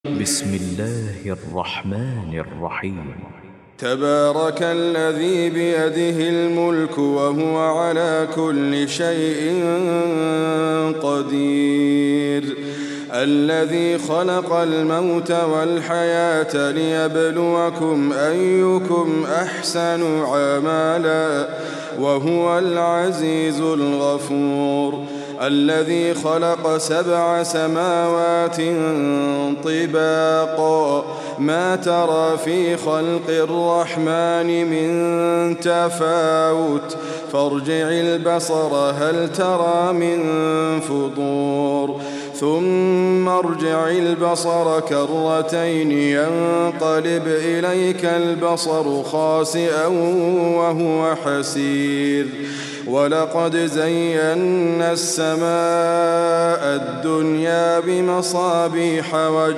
بسم الله الرحمن الرحيم. تبارك الذي بيده الملك وهو على كل شيء قدير، الذي خلق الموت والحياة ليبلوكم أيكم أحسن عملا وهو العزيز الغفور، الذي خلق 7 سماوات طباقا ما ترى في خلق الرحمن من تفاوت فارجع البصر هل ترى من فطور ثم ارجع البصر كرتين ينقلب إليك البصر خاسئا وهو حسير، ولقد زينا السماء الدنيا بمصابيح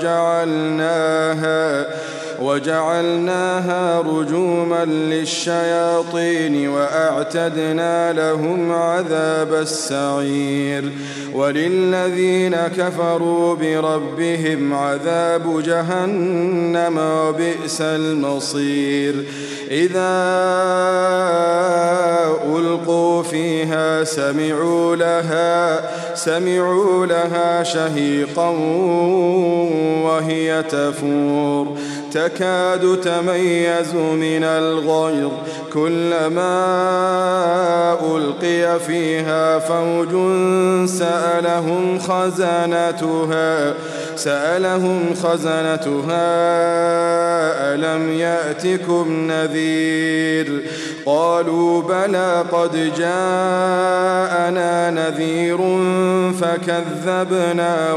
وجعلناها رجوما للشياطين وأعتدنا لهم عذاب السعير، وللذين كفروا بربهم عذاب جهنم وبئس المصير. إذا ألقوا فيها سمعوا لها شهيقا وهي تفور تكاد تميز من الغيظ كلما ألقي فيها فوج سألهم خزنتها ألم يأتكم نذير قالوا بلى قد جاءنا نذير فكذبنا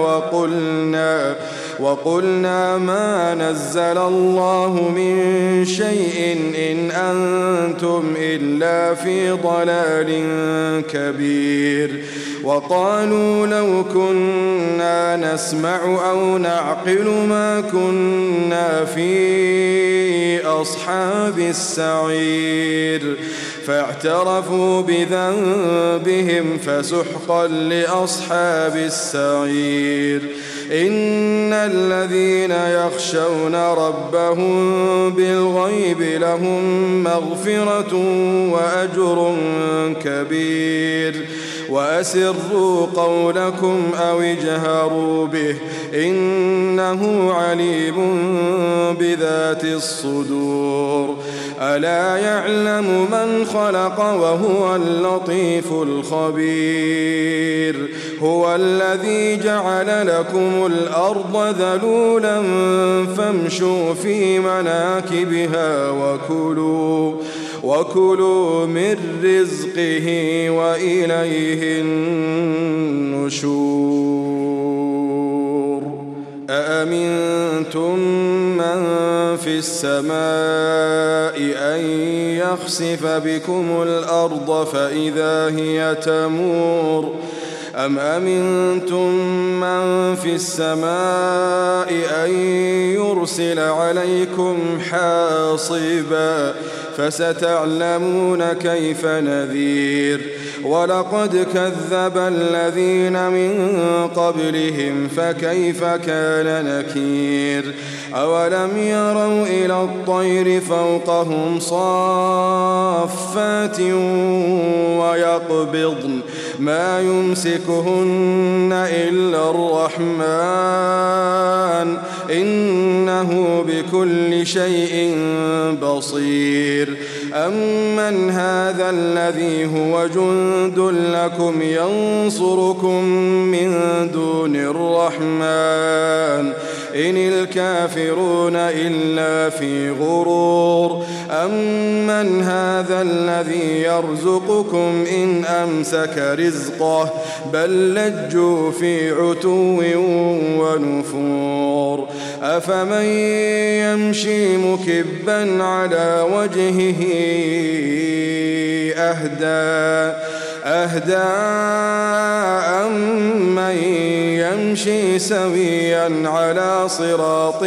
وقلنا ما نزل الله من شيء إن أنتم إلا في ضلال كبير، وقالوا لو كنا نسمع أو نعقل ما كنا في أصحاب السعير، فاعترفوا بذنبهم فسحقا لأصحاب السعير. إن الذين يخشون ربهم بالغيب لهم مغفرة وأجر كبير، وأسروا قولكم أو اجهروا به إنه عليم بذات الصدور. ألا يعلم من خلق وهو اللطيف الخبير، هو الذي جعل لكم الأرض ذلولا فامشوا في مناكبها وكلوا من رزقه وإليه النشور. أأمنتم من في السماء أن يخسف بكم الأرض فإذا هي تمور أم أمنتم من في السماء أن يرسل عليكم حاصبا فستعلمون كيف نذير. ولقد كذب الذين من قبلهم فكيف كان نكير. أولم يروا إلى الطير فوقهم صافات ويقبضن ما يمسكهن إلا الرحمن إنه بكل شيء بصير. أمن هذا الذي هو جند لكم ينصركم من دون الرحمن إن الكافرون إلا في غرور. أمن هذا الذي يرزقكم إن أمسك رزقه بل لجوا في عتو ونفور. أفمن يمشي مكبا على وجهه أهدى أهدى أمن يمشي سويا على صراط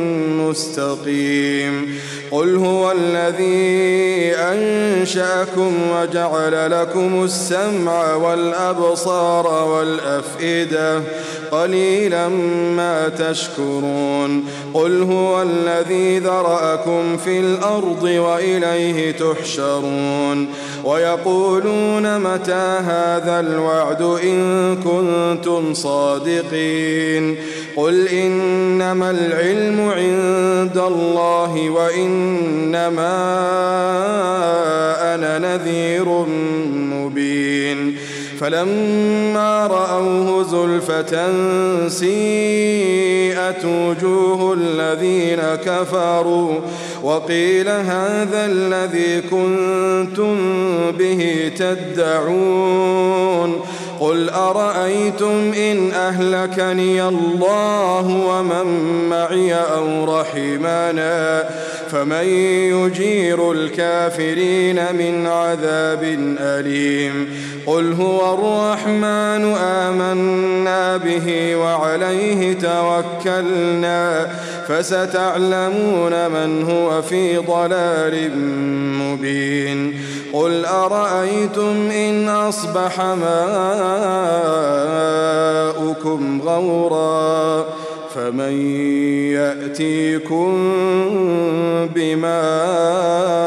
مستقيم قل هو الذي أنشأكم وجعل لكم السمع والأبصار والأفئدة قليلا ما تشكرون قل هو الذي ذرأكم في الأرض وإليه تحشرون ويقولون متى هذا الوعد إن كنتم صادقين قل إنما العلم عند الله وإنما أنا نذير مبين فلما رأوه زلفة سيئت وجوه الذين كفروا وقيل هذا الذي كنتم به تدعون قل أرأيتم إن أهلكني الله ومن معي أو رحمنا فمن يجير الكافرين من عذاب أليم قل هو الرحمن آمنا به وعليه توكلنا فستعلمون من هو في ضلال مبين قل أرأيتم إن أصبح ماؤكم غورا فمن يأتيكم بماء